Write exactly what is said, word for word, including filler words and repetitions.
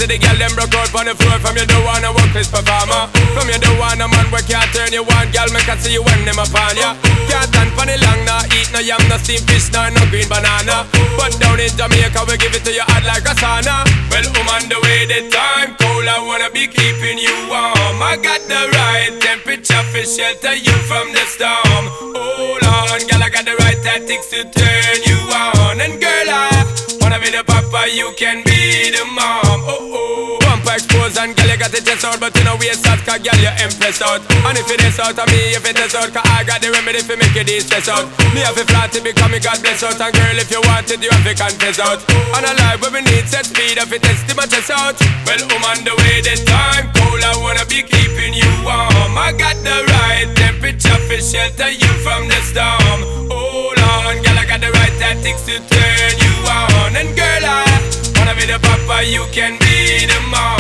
see the girl them broke out on the floor. From you don't wanna work this performer. From you don't want a man where can't turn you on. Girl, make I see you when them upon ya. Can't stand for the long, nah. Eat no yam, no steamed fish, nah, no green banana. But down in Jamaica, we give it to you hot like a sauna. Well, I'm on the way, the time cold, I wanna be keeping you warm. I got the right temperature for shelter you from the storm. Hold on, girl, I got the right tactics to turn you on. And girl, I wanna be the papa, you can be the mom. Oh oh, bumper exposed and girl, you got the chest out, but you know we out, cause girl, you impressed out. And if it is out of me, if it is out, cause I got the remedy for make you de-stress out. Me have a flat to become me God bless out. And girl, if you want it, you have to confess out. And a life where we need set speed, if it is to my chest out. Well, I'm on the way, the time cold, I wanna be keeping you warm. I got the right temperature for shelter you from the storm. Hold on, girl, I got the right tactics to turn you on. And girl, I wanna be the papa, you can be the mom.